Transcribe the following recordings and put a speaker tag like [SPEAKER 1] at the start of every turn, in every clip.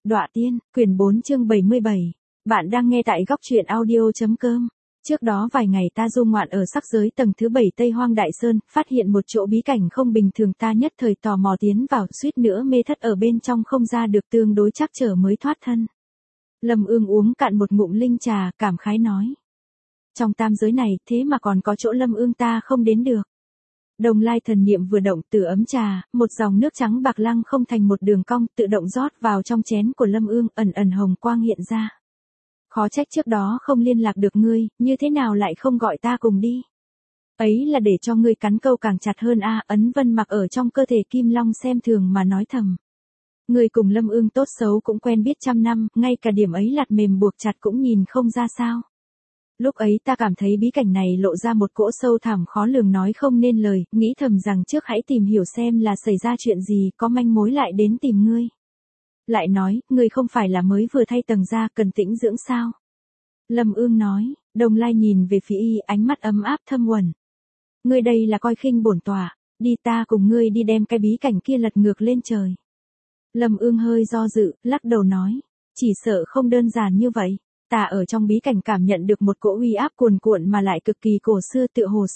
[SPEAKER 1] Đọa Tiên, quyển 4 chương 77. Bạn đang nghe tại góc truyện audio.com. Trước đó vài ngày ta du ngoạn ở sắc giới tầng thứ 7 Tây Hoang Đại Sơn, phát hiện một chỗ bí cảnh không bình thường, ta nhất thời tò mò tiến vào, suýt nữa mê thất ở bên trong không ra được, tương đối trắc trở mới thoát thân. Lâm Ương uống cạn một ngụm linh trà, cảm khái nói. Trong tam giới này, thế mà còn có chỗ Lâm Ương ta không đến được. Đồng Lai thần niệm vừa động, từ ấm trà, một dòng nước trắng bạc lăng không thành một đường cong, tự động rót vào trong chén của Lâm Ương, ẩn ẩn hồng quang hiện ra. Khó trách trước đó không liên lạc được ngươi, như thế nào lại không gọi ta cùng đi? Ấy là để cho ngươi cắn câu càng chặt hơn a. Ấn Vân mặc ở trong cơ thể Kim Long xem thường mà nói thầm. Ngươi cùng Lâm Ương tốt xấu cũng quen biết trăm năm, ngay cả điểm ấy lạt mềm buộc chặt cũng nhìn không ra sao. Lúc ấy ta cảm thấy bí cảnh này lộ ra một cỗ sâu thẳm khó lường nói không nên lời, nghĩ thầm rằng trước hãy tìm hiểu xem là xảy ra chuyện gì, có manh mối lại đến tìm ngươi. Lại nói, ngươi không phải là mới vừa thay tầng ra, cần tĩnh dưỡng sao? Lâm Ương nói. Đồng Lai nhìn về phía y, ánh mắt ấm áp thâm uẩn. Ngươi đây là coi khinh bổn tọa, đi, ta cùng ngươi đi đem cái bí cảnh kia lật ngược lên trời. Lâm Ương hơi do dự, lắc đầu nói, chỉ sợ không đơn giản như vậy. Ta ở trong bí cảnh cảm nhận được một cỗ uy áp cuồn cuộn mà lại cực kỳ cổ xưa, tựa hồ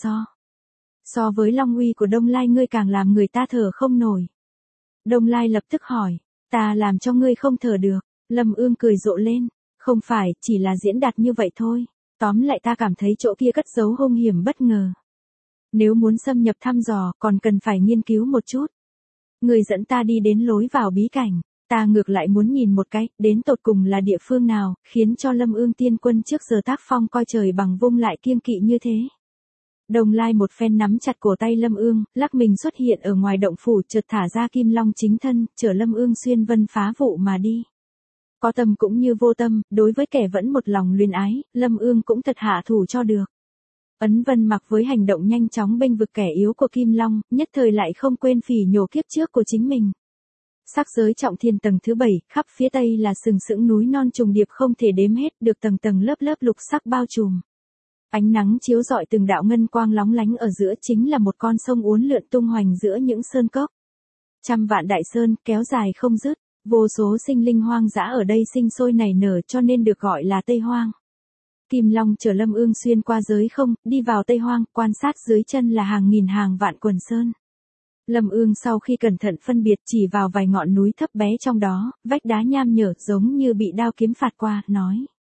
[SPEAKER 1] so với long uy của Đông Lai ngươi càng làm người ta thở không nổi. Đông Lai lập tức hỏi, ta làm cho ngươi không thở được? Lâm Ương cười rộ lên, không phải, chỉ là diễn đạt như vậy thôi. Tóm lại ta cảm thấy chỗ kia cất giấu hung hiểm bất ngờ. Nếu muốn xâm nhập thăm dò, còn cần phải nghiên cứu một chút. Ngươi dẫn ta đi đến lối vào bí cảnh. Ta ngược lại muốn nhìn một cái, đến tột cùng là địa phương nào, khiến cho Lâm Ương tiên quân trước giờ tác phong coi trời bằng vung lại kiêng kỵ như thế. Đồng Lai một phen nắm chặt cổ tay Lâm Ương, lắc mình xuất hiện ở ngoài động phủ, chợt thả ra Kim Long chính thân, chở Lâm Ương xuyên vân phá vụ mà đi. Có tâm cũng như vô tâm, đối với kẻ vẫn một lòng luyến ái, Lâm Ương cũng thật hạ thủ cho được. Ấn Vân mặc với hành động nhanh chóng bênh vực kẻ yếu của Kim Long, nhất thời lại không quên phỉ nhổ kiếp trước của chính mình. Sắc giới trọng thiên tầng thứ 7, khắp phía tây là sừng sững núi non trùng điệp không thể đếm hết, được tầng tầng lớp lớp lục sắc bao trùm. Ánh nắng chiếu rọi từng đạo ngân quang lóng lánh, ở giữa chính là một con sông uốn lượn tung hoành giữa những sơn cốc. Trăm vạn đại sơn kéo dài không dứt, vô số sinh linh hoang dã ở đây sinh sôi nảy nở, cho nên được gọi là Tây Hoang. Kim Long chở Lâm Ương xuyên qua giới không, đi vào Tây Hoang, quan sát dưới chân là hàng nghìn hàng vạn quần sơn. Lâm Ương sau khi cẩn thận phân biệt chỉ vào vài ngọn núi thấp bé trong đó, vách đá nham nhở giống như bị đao kiếm phạt qua, nói.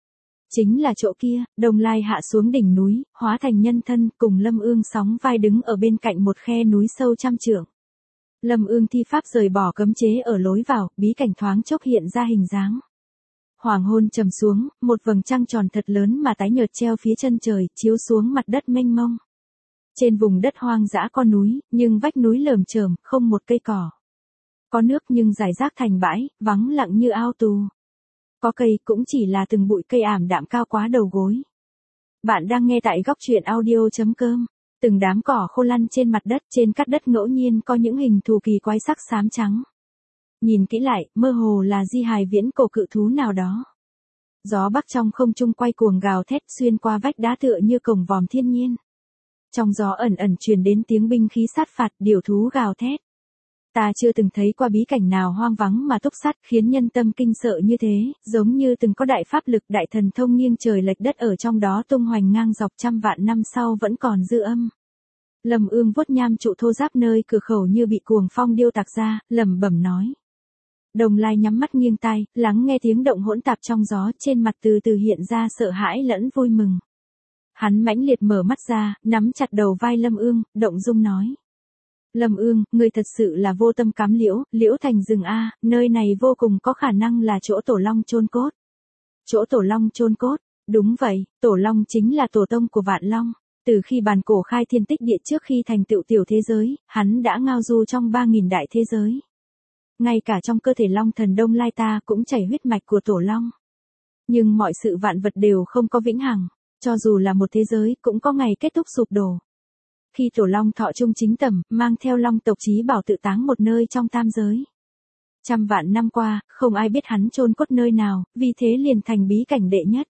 [SPEAKER 1] Chính là chỗ kia. Đồng Lai hạ xuống đỉnh núi, hóa thành nhân thân, cùng Lâm Ương sóng vai đứng ở bên cạnh một khe núi sâu trăm trượng. Lâm Ương thi pháp rời bỏ cấm chế ở lối vào, bí cảnh thoáng chốc hiện ra hình dáng. Hoàng hôn trầm xuống, một vầng trăng tròn thật lớn mà tái nhợt treo phía chân trời, chiếu xuống mặt đất mênh mông. Trên vùng đất hoang dã có núi, nhưng vách núi lởm chởm, không một cây cỏ. Có nước nhưng rải rác thành bãi, vắng lặng như ao tù. Có cây cũng chỉ là từng bụi cây ảm đạm cao quá đầu gối. Bạn đang nghe tại góc truyện audio.com. Từng đám cỏ khô lăn trên mặt đất, trên cát đất ngẫu nhiên có những hình thù kỳ quái sắc xám trắng. Nhìn kỹ lại, mơ hồ là di hài viễn cổ cự thú nào đó. Gió bắc trong không trung quay cuồng gào thét xuyên qua vách đá tựa như cổng vòm thiên nhiên. Trong gió ẩn ẩn truyền đến tiếng binh khí sát phạt, điểu thú gào thét. Ta chưa từng thấy qua bí cảnh nào hoang vắng mà túc sát, khiến nhân tâm kinh sợ như thế, giống như từng có đại pháp lực, đại thần thông nghiêng trời lệch đất ở trong đó tung hoành ngang dọc trăm vạn năm sau vẫn còn dư âm. Lâm Ương vuốt nham trụ thô ráp nơi cửa khẩu như bị cuồng phong điêu tạc ra, lẩm bẩm nói. Đồng Lai nhắm mắt nghiêng tai, lắng nghe tiếng động hỗn tạp trong gió, trên mặt từ từ hiện ra sợ hãi lẫn vui mừng. Hắn mãnh liệt mở mắt ra, nắm chặt đầu vai Lâm Ương, động dung nói. Lâm Ương, ngươi thật sự là vô tâm cắm liễu, liễu thành rừng a, nơi này vô cùng có khả năng là chỗ Tổ Long chôn cốt. Chỗ Tổ Long chôn cốt? Đúng vậy, Tổ Long chính là tổ tông của Vạn Long. Từ khi bàn cổ khai thiên tích địa trước khi thành tựu tiểu thế giới, hắn đã ngao du trong 3.000 đại thế giới. Ngay cả trong cơ thể Long thần Đông Lai ta cũng chảy huyết mạch của Tổ Long. Nhưng mọi sự vạn vật đều không có vĩnh hằng. Cho dù là một thế giới, cũng có ngày kết thúc sụp đổ. Khi Tổ Long thọ trung chính tầm, mang theo Long tộc chí bảo tự táng một nơi trong tam giới. Trăm vạn năm qua, không ai biết hắn chôn cốt nơi nào, vì thế liền thành bí cảnh đệ nhất.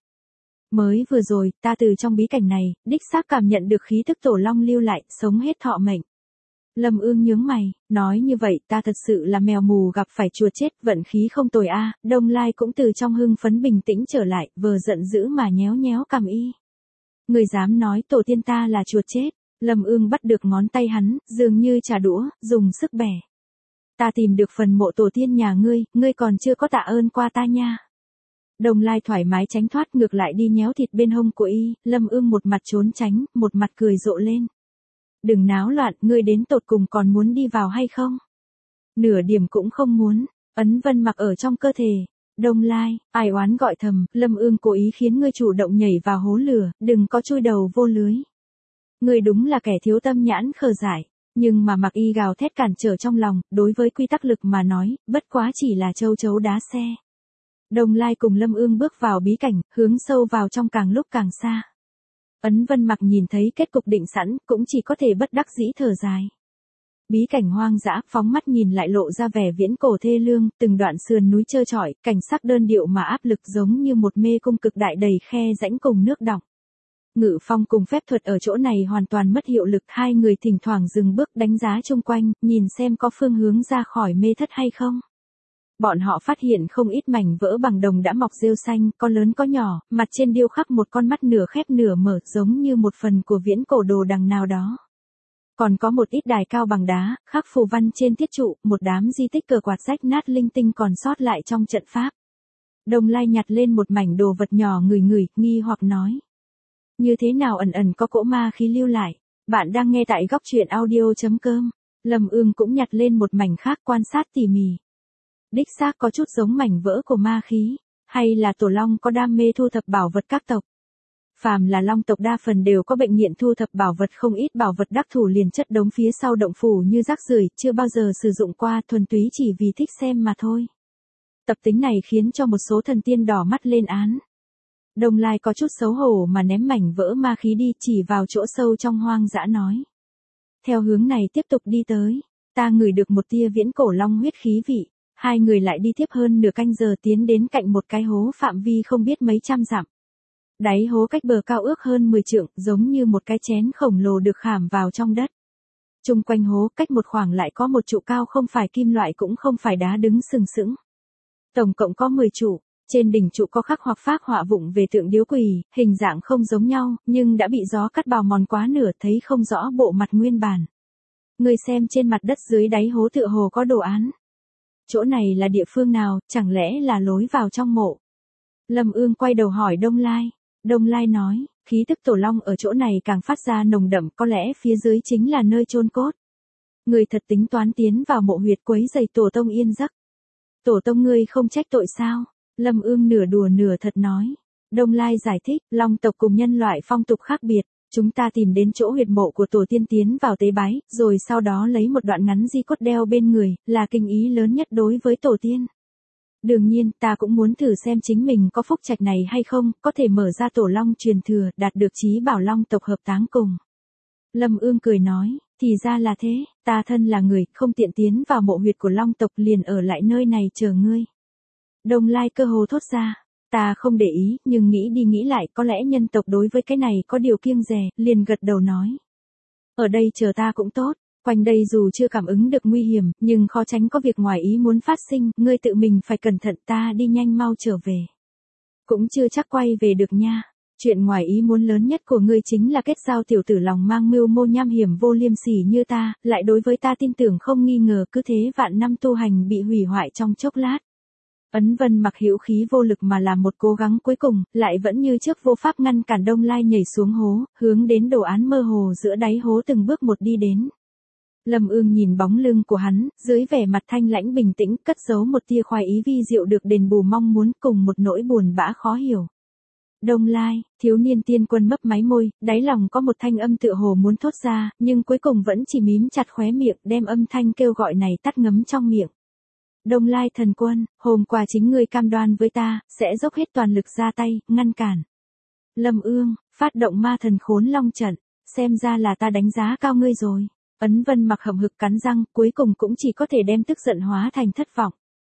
[SPEAKER 1] Mới vừa rồi, ta từ trong bí cảnh này, đích xác cảm nhận được khí thức Tổ Long lưu lại, sống hết thọ mệnh. Lâm Ương nhướng mày, nói như vậy ta thật sự là mèo mù gặp phải chuột chết, vận khí không tồi a. Đông Lai cũng từ trong hưng phấn bình tĩnh trở lại, vừa giận dữ mà nhéo nhéo cằm y. Người dám nói tổ tiên ta là chuột chết. Lâm Ương bắt được ngón tay hắn, dường như trả đũa, dùng sức bẻ. Ta tìm được phần mộ tổ tiên nhà ngươi còn chưa có tạ ơn qua ta nha. Đông Lai thoải mái tránh thoát ngược lại đi nhéo thịt bên hông của y, Lâm Ương một mặt trốn tránh, một mặt cười rộ lên. Đừng náo loạn, ngươi đến tột cùng còn muốn đi vào hay không? Nửa điểm cũng không muốn, ấn vân mặc ở trong cơ thể. Đông Lai, ai oán gọi thầm, Lâm Ương cố ý khiến ngươi chủ động nhảy vào hố lửa, đừng có chui đầu vô lưới. Ngươi đúng là kẻ thiếu tâm nhãn khờ dại, nhưng mà mặc y gào thét cản trở trong lòng, đối với quy tắc lực mà nói, bất quá chỉ là châu chấu đá xe. Đông Lai cùng Lâm Ương bước vào bí cảnh, hướng sâu vào trong càng lúc càng xa. Ấn Vân Mặc nhìn thấy kết cục định sẵn, cũng chỉ có thể bất đắc dĩ thở dài. Bí cảnh hoang dã, phóng mắt nhìn lại lộ ra vẻ viễn cổ thê lương, từng đoạn sườn núi trơ trọi, cảnh sắc đơn điệu mà áp lực giống như một mê cung cực đại đầy khe rãnh cùng nước đọng. Ngự phong cùng phép thuật ở chỗ này hoàn toàn mất hiệu lực, hai người thỉnh thoảng dừng bước đánh giá chung quanh, nhìn xem có phương hướng ra khỏi mê thất hay không. Bọn họ phát hiện không ít mảnh vỡ bằng đồng đã mọc rêu xanh, có lớn có nhỏ, mặt trên điêu khắc một con mắt nửa khép nửa mở giống như một phần của viễn cổ đồ đằng nào đó. Còn có một ít đài cao bằng đá, khắc phù văn trên thiết trụ, một đám di tích cờ quạt rách nát linh tinh còn sót lại trong trận pháp. Đông Lai nhặt lên một mảnh đồ vật nhỏ ngửi, nghi hoặc nói. Như thế nào ẩn ẩn có cỗ ma khí lưu lại. Bạn đang nghe tại góc truyện audio.com. Lâm Ương cũng nhặt lên một mảnh khác quan sát tỉ mỉ. Đích xác có chút giống mảnh vỡ của ma khí, hay là tổ long có đam mê thu thập bảo vật các tộc. Phàm là long tộc đa phần đều có bệnh nghiện thu thập bảo vật, không ít bảo vật đắc thủ liền chất đống phía sau động phủ như rác rưởi, chưa bao giờ sử dụng qua, thuần túy chỉ vì thích xem mà thôi. Tập tính này khiến cho một số thần tiên đỏ mắt lên án. Đông Lai có chút xấu hổ mà ném mảnh vỡ ma khí đi, chỉ vào chỗ sâu trong hoang dã nói. Theo hướng này tiếp tục đi tới, ta ngửi được một tia viễn cổ long huyết khí vị. Hai người lại đi tiếp hơn nửa canh giờ tiến đến cạnh một cái hố phạm vi không biết mấy trăm dặm. Đáy hố cách bờ cao ước hơn 10 trượng, giống như một cái chén khổng lồ được khảm vào trong đất. Chung quanh hố cách một khoảng lại có một trụ cao không phải kim loại cũng không phải đá đứng sừng sững. Tổng cộng có 10 trụ, trên đỉnh trụ có khắc hoặc phác họa vụng về tượng điếu quỷ, hình dạng không giống nhau, nhưng đã bị gió cắt bào mòn quá nửa, thấy không rõ bộ mặt nguyên bản. Người xem trên mặt đất dưới đáy hố tựa hồ có đồ án. Chỗ này là địa phương nào, chẳng lẽ là lối vào trong mộ? Lâm Ương quay đầu hỏi Đông Lai. Đông Lai nói, khí tức tổ long ở chỗ này càng phát ra nồng đậm, có lẽ phía dưới chính là nơi chôn cốt. Người thật tính toán tiến vào mộ huyệt quấy rầy tổ tông yên giấc. Tổ tông ngươi không trách tội sao? Lâm Ương nửa đùa nửa thật nói. Đông Lai giải thích, long tộc cùng nhân loại phong tục khác biệt. Chúng ta tìm đến chỗ huyệt mộ của tổ tiên tiến vào tế bái, rồi sau đó lấy một đoạn ngắn di cốt đeo bên người, là kinh ý lớn nhất đối với tổ tiên. Đương nhiên, ta cũng muốn thử xem chính mình có phúc trạch này hay không, có thể mở ra tổ long truyền thừa, đạt được chí bảo long tộc hợp táng cùng. Lâm Ương cười nói, thì ra là thế, ta thân là người, không tiện tiến vào mộ huyệt của long tộc liền ở lại nơi này chờ ngươi. Đông Lai cơ hồ thốt ra. Ta không để ý, nhưng nghĩ đi nghĩ lại có lẽ nhân tộc đối với cái này có điều kiêng dè, liền gật đầu nói. Ở đây chờ ta cũng tốt, quanh đây dù chưa cảm ứng được nguy hiểm, nhưng khó tránh có việc ngoài ý muốn phát sinh, ngươi tự mình phải cẩn thận, ta đi nhanh mau trở về. Cũng chưa chắc quay về được nha. Chuyện ngoài ý muốn lớn nhất của ngươi chính là kết giao tiểu tử lòng mang mưu mô nham hiểm vô liêm sỉ như ta, lại đối với ta tin tưởng không nghi ngờ, cứ thế vạn năm tu hành bị hủy hoại trong chốc lát. Ấn Vân Mặc hữu khí vô lực mà làm một cố gắng cuối cùng, lại vẫn như trước vô pháp ngăn cản Đông Lai nhảy xuống hố, hướng đến đồ án mơ hồ giữa đáy hố từng bước một đi đến. Lâm Ương nhìn bóng lưng của hắn, dưới vẻ mặt thanh lãnh bình tĩnh, cất giấu một tia khoái ý vi diệu được đền bù mong muốn cùng một nỗi buồn bã khó hiểu. Đông Lai, thiếu niên tiên quân mấp máy môi, đáy lòng có một thanh âm tựa hồ muốn thốt ra, nhưng cuối cùng vẫn chỉ mím chặt khóe miệng, đem âm thanh kêu gọi này tắt ngấm trong miệng. Đông Lai thần quân, hôm qua chính ngươi cam đoan với ta, sẽ dốc hết toàn lực ra tay, ngăn cản. Lâm Ương, phát động ma thần khốn long trận, xem ra là ta đánh giá cao ngươi rồi. Ấn Vân Mặc hậm hực cắn răng, cuối cùng cũng chỉ có thể đem tức giận hóa thành thất vọng.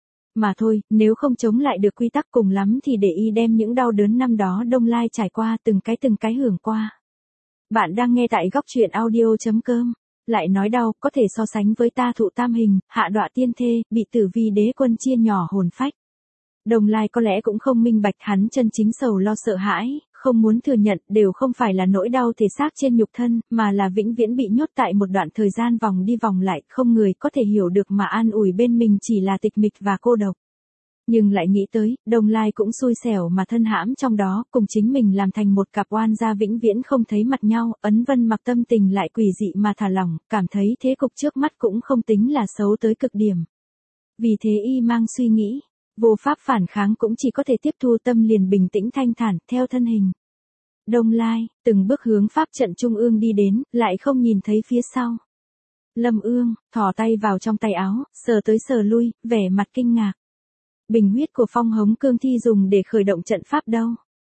[SPEAKER 1] Mà thôi, nếu không chống lại được quy tắc cùng lắm thì để y đem những đau đớn năm đó Đông Lai trải qua từng cái hưởng qua. Bạn đang nghe tại góc truyện audio.com. Lại nói đau, có thể so sánh với ta thụ tam hình, hạ đọa tiên thê, bị tử vi đế quân chia nhỏ hồn phách. Đồng Lai có lẽ cũng không minh bạch hắn chân chính sầu lo sợ hãi, không muốn thừa nhận đều không phải là nỗi đau thể xác trên nhục thân, mà là vĩnh viễn bị nhốt tại một đoạn thời gian vòng đi vòng lại, không người có thể hiểu được mà an ủi bên mình chỉ là tịch mịch và cô độc. Nhưng lại nghĩ tới, Đồng Lai cũng xui xẻo mà thân hãm trong đó, cùng chính mình làm thành một cặp oan gia vĩnh viễn không thấy mặt nhau, Ấn Vân Mặc tâm tình lại quỷ dị mà thả lỏng, cảm thấy thế cục trước mắt cũng không tính là xấu tới cực điểm. Vì thế y mang suy nghĩ, vô pháp phản kháng cũng chỉ có thể tiếp thu, tâm liền bình tĩnh thanh thản, theo thân hình. Đông Lai, từng bước hướng pháp trận trung ương đi đến, lại không nhìn thấy phía sau. Lâm Ương, thò tay vào trong tay áo, sờ tới sờ lui, vẻ mặt kinh ngạc. Bình huyết của Phong Hống Cương Thi dùng để khởi động trận pháp đâu?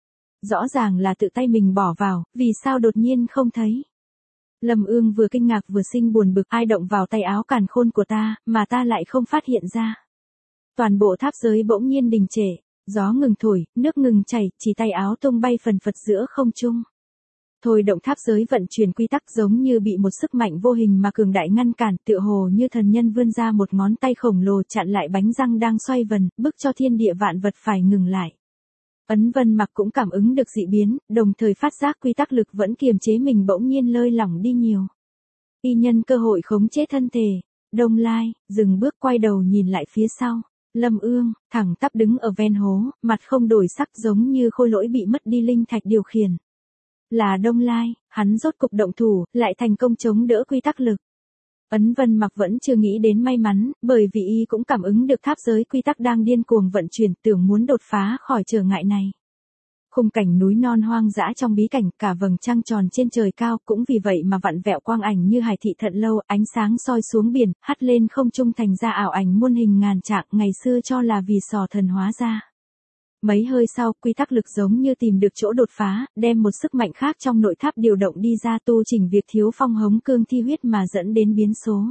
[SPEAKER 1] Rõ ràng là tự tay mình bỏ vào, vì sao đột nhiên không thấy? Lâm Ương vừa kinh ngạc vừa sinh buồn bực, ai động vào tay áo càn khôn của ta, mà ta lại không phát hiện ra. Toàn bộ tháp giới bỗng nhiên đình trệ, gió ngừng thổi, nước ngừng chảy, chỉ tay áo tung bay phần phật giữa không trung. Thôi động tháp giới vận chuyển quy tắc giống như bị một sức mạnh vô hình mà cường đại ngăn cản, tựa hồ như thần nhân vươn ra một ngón tay khổng lồ chặn lại bánh răng đang xoay vần, bức cho thiên địa vạn vật phải ngừng lại. Ấn Vân Mặc cũng cảm ứng được dị biến, đồng thời phát giác quy tắc lực vẫn kiềm chế mình bỗng nhiên lơi lỏng đi nhiều. Y nhân cơ hội khống chế thân thể. Đông Lai, dừng bước quay đầu nhìn lại phía sau. Lâm Ương, thẳng tắp đứng ở ven hố, mặt không đổi sắc giống như khôi lỗi bị mất đi linh thạch điều khiển. Là Đông Lai, hắn rốt cục động thủ, lại thành công chống đỡ quy tắc lực. Ấn Vân Mặc vẫn chưa nghĩ đến may mắn, bởi vì y cũng cảm ứng được tháp giới quy tắc đang điên cuồng vận chuyển, tưởng muốn đột phá khỏi trở ngại này. Khung cảnh núi non hoang dã trong bí cảnh, cả vầng trăng tròn trên trời cao, cũng vì vậy mà vặn vẹo quang ảnh như hải thị thận lâu, ánh sáng soi xuống biển, hắt lên không trung thành ra ảo ảnh muôn hình ngàn trạng, ngày xưa cho là vì sò thần hóa ra. Mấy hơi sau, quy tắc lực giống như tìm được chỗ đột phá, đem một sức mạnh khác trong nội tháp điều động đi ra, tu chỉnh việc thiếu Phong Hống Cương Thi huyết mà dẫn đến biến số.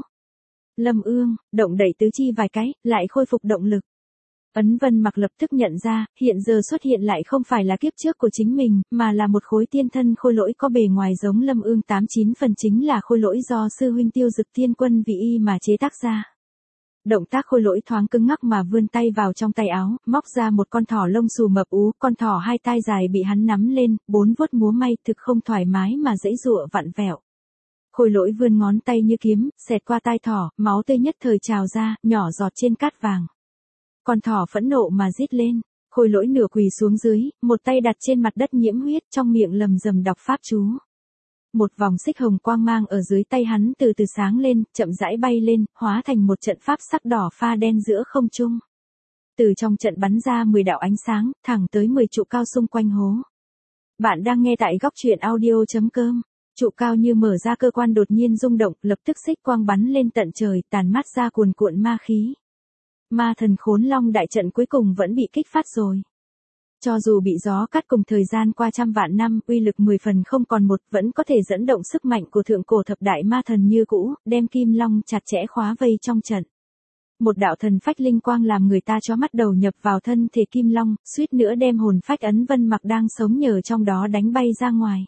[SPEAKER 1] Lâm Ương, động đẩy tứ chi vài cái, lại khôi phục động lực. Ấn Vân Mặc lập tức nhận ra, hiện giờ xuất hiện lại không phải là kiếp trước của chính mình, mà là một khối tiên thân khôi lỗi có bề ngoài giống Lâm Ương 89 phần, chính là khôi lỗi do sư huynh Tiêu Dực Thiên Quân vì y mà chế tác ra. Động tác khôi lỗi thoáng cứng ngắc mà vươn tay vào trong tay áo, móc ra một con thỏ lông xù mập ú, con thỏ hai tai dài bị hắn nắm lên, bốn vuốt múa may, thực không thoải mái mà giãy giụa vặn vẹo. Khôi lỗi vươn ngón tay như kiếm, xẹt qua tai thỏ, máu tươi nhất thời trào ra, nhỏ giọt trên cát vàng. Con thỏ phẫn nộ mà rít lên, khôi lỗi nửa quỳ xuống dưới, một tay đặt trên mặt đất nhiễm huyết, trong miệng lầm rầm đọc pháp chú. Một vòng xích hồng quang mang ở dưới tay hắn từ từ sáng lên, chậm rãi bay lên, hóa thành một trận pháp sắc đỏ pha đen giữa không trung. Từ trong trận bắn ra 10 đạo ánh sáng, thẳng tới 10 trụ cao xung quanh hố. Bạn đang nghe tại góc truyện audio.com. Trụ cao như mở ra cơ quan đột nhiên rung động, lập tức xích quang bắn lên tận trời, tàn mát ra cuồn cuộn ma khí. Ma thần Khốn Long đại trận cuối cùng vẫn bị kích phát rồi. Cho dù bị gió cắt cùng thời gian qua trăm vạn năm, uy lực 10 phần không còn một, vẫn có thể dẫn động sức mạnh của thượng cổ thập đại ma thần như cũ, đem Kim Long chặt chẽ khóa vây trong trận. Một đạo thần phách linh quang làm người ta chó mắt đầu nhập vào thân thể Kim Long, suýt nữa đem hồn phách Ấn Vân Mặc đang sống nhờ trong đó đánh bay ra ngoài.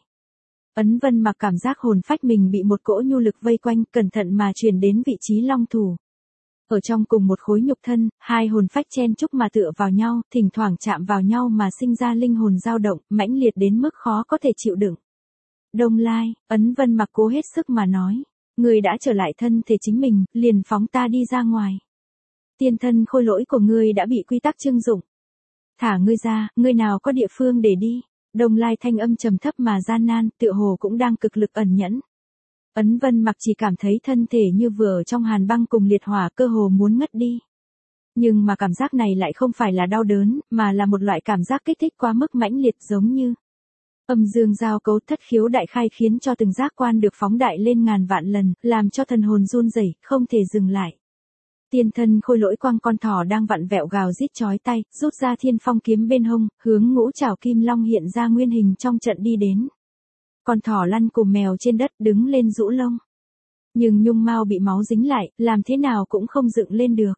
[SPEAKER 1] Ấn Vân Mặc cảm giác hồn phách mình bị một cỗ nhu lực vây quanh, cẩn thận mà truyền đến vị trí long thủ. Ở trong cùng một khối nhục thân, hai hồn phách chen chúc mà tựa vào nhau, thỉnh thoảng chạm vào nhau mà sinh ra linh hồn dao động, mãnh liệt đến mức khó có thể chịu đựng. Đông Lai, Ấn Vân Mặc cố hết sức mà nói, ngươi đã trở lại thân thể chính mình, liền phóng ta đi ra ngoài. Tiên thân khôi lỗi của ngươi đã bị quy tắc trưng dụng. Thả ngươi ra, ngươi nào có địa phương để đi. Đông Lai thanh âm trầm thấp mà gian nan, tựa hồ cũng đang cực lực ẩn nhẫn. Ấn Vân Mặc chỉ cảm thấy thân thể như vừa ở trong hàn băng cùng liệt hỏa, cơ hồ muốn ngất đi. Nhưng mà cảm giác này lại không phải là đau đớn, mà là một loại cảm giác kích thích quá mức mãnh liệt, giống như âm dương giao cấu, thất khiếu đại khai, khiến cho từng giác quan được phóng đại lên ngàn vạn lần, làm cho thần hồn run rẩy, không thể dừng lại. Tiên thân khôi lỗi quang con thỏ đang vặn vẹo gào rít chói tai, rút ra thiên phong kiếm bên hông, hướng ngũ trảo Kim Long hiện ra nguyên hình trong trận đi đến. Con thỏ lăn cùng mèo trên đất, đứng lên rũ lông. Nhưng nhung mao bị máu dính lại, làm thế nào cũng không dựng lên được.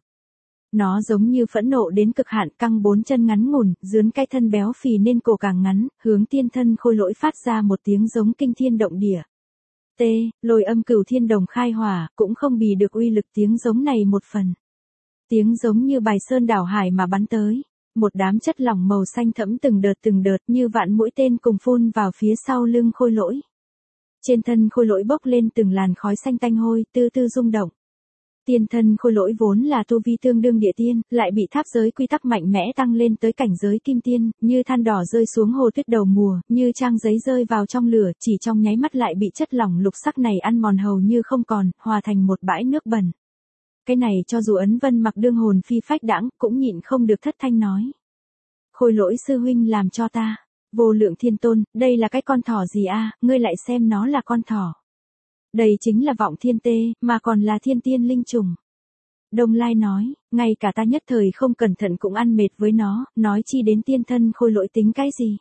[SPEAKER 1] Nó giống như phẫn nộ đến cực hạn, căng bốn chân ngắn ngủn, dướn cái thân béo phì nên cổ càng ngắn, hướng tiên thân khôi lỗi phát ra một tiếng giống kinh thiên động địa. T. Lôi âm cửu thiên đồng khai hỏa, cũng không bì được uy lực tiếng giống này một phần. Tiếng giống như bài sơn đảo hải mà bắn tới. Một đám chất lỏng màu xanh thẫm từng đợt như vạn mũi tên cùng phun vào phía sau lưng Khôi Lỗi. Trên thân Khôi Lỗi bốc lên từng làn khói xanh tanh hôi, tư tư rung động. Tiên thân Khôi Lỗi vốn là tu vi tương đương địa tiên, lại bị tháp giới quy tắc mạnh mẽ tăng lên tới cảnh giới kim tiên, như than đỏ rơi xuống hồ tuyết đầu mùa, như trang giấy rơi vào trong lửa, chỉ trong nháy mắt lại bị chất lỏng lục sắc này ăn mòn hầu như không còn, hòa thành một bãi nước bẩn. Cái này cho dù Ấn Vân Mặc đương hồn phi phách đãng, cũng nhịn không được thất thanh nói. Khôi Lỗi sư huynh làm cho ta. Vô Lượng Thiên Tôn, đây là cái con thỏ gì a? Ngươi lại xem nó là con thỏ. Đây chính là vọng thiên tê, mà còn là thiên tiên linh trùng. Đông Lai nói, ngay cả ta nhất thời không cẩn thận cũng ăn mệt với nó, nói chi đến tiên thân Khôi Lỗi tính cái gì.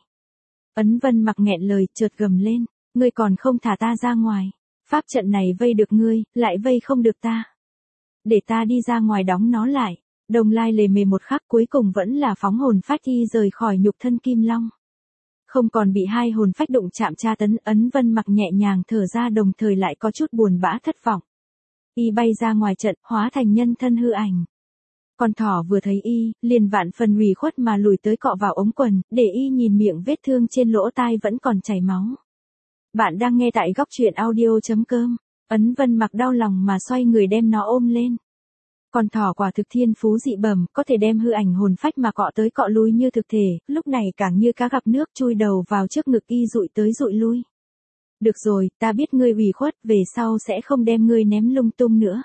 [SPEAKER 1] Ấn Vân Mặc nghẹn lời, chợt gầm lên, ngươi còn không thả ta ra ngoài. Pháp trận này vây được ngươi, lại vây không được ta. Để ta đi ra ngoài đóng nó lại. Đông Lai lề mề một khắc, cuối cùng vẫn là phóng hồn phách y rời khỏi nhục thân Kim Long. Không còn bị hai hồn phách đụng chạm tra tấn, Ấn Vân Mặc nhẹ nhàng thở ra, đồng thời lại có chút buồn bã thất vọng. Y bay ra ngoài trận, hóa thành nhân thân hư ảnh. Con thỏ vừa thấy y, liền vạn phần ủy khuất mà lùi tới cọ vào ống quần, để y nhìn miệng vết thương trên lỗ tai vẫn còn chảy máu. Bạn đang nghe tại góc truyện audio.com. Ấn Vân Mặc đau lòng mà xoay người đem nó ôm lên. Con thỏ quả thực thiên phú dị bẩm, có thể đem hư ảnh hồn phách mà cọ tới cọ lui như thực thể, lúc này càng như cá gặp nước, chui đầu vào trước ngực y dụi tới dụi lui. Được rồi, ta biết ngươi ủy khuất, về sau sẽ không đem ngươi ném lung tung nữa.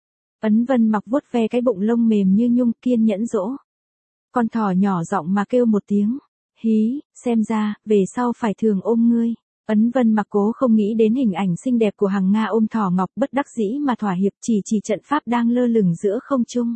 [SPEAKER 1] Ấn Vân Mặc vuốt ve cái bụng lông mềm như nhung, kiên nhẫn dỗ. Con thỏ nhỏ giọng mà kêu một tiếng. Hí, xem ra, về sau phải thường ôm ngươi. Ấn Vân Mặc cố không nghĩ đến hình ảnh xinh đẹp của Hằng Nga ôm thỏ ngọc, bất đắc dĩ mà thỏa hiệp, chỉ trận pháp đang lơ lửng giữa không trung.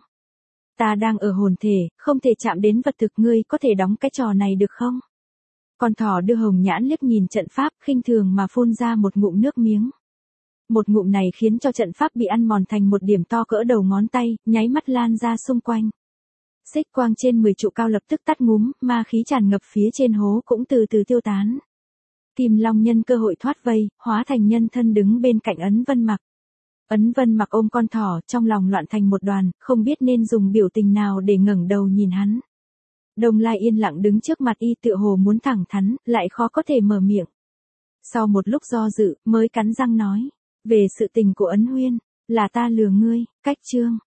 [SPEAKER 1] Ta đang ở hồn thể, không thể chạm đến vật thực, ngươi có thể đóng cái trò này được không? Con thỏ đưa hồng nhãn liếc nhìn trận pháp, khinh thường mà phun ra một ngụm nước miếng. Một ngụm này khiến cho trận pháp bị ăn mòn thành một điểm to cỡ đầu ngón tay, nháy mắt lan ra xung quanh. Xích quang trên 10 trụ cao lập tức tắt ngúm, ma khí tràn ngập phía trên hố cũng từ từ tiêu tán. Kim Long nhân cơ hội thoát vây, hóa thành nhân thân đứng bên cạnh Ấn Vân Mặc. Ấn Vân Mặc ôm con thỏ, trong lòng loạn thành một đoàn, không biết nên dùng biểu tình nào để ngẩng đầu nhìn hắn. Đông Lai yên lặng đứng trước mặt y, tựa hồ muốn thẳng thắn, lại khó có thể mở miệng. Sau một lúc do dự, mới cắn răng nói, về sự tình của Ấn Huyên, là ta lừa ngươi, cách chương.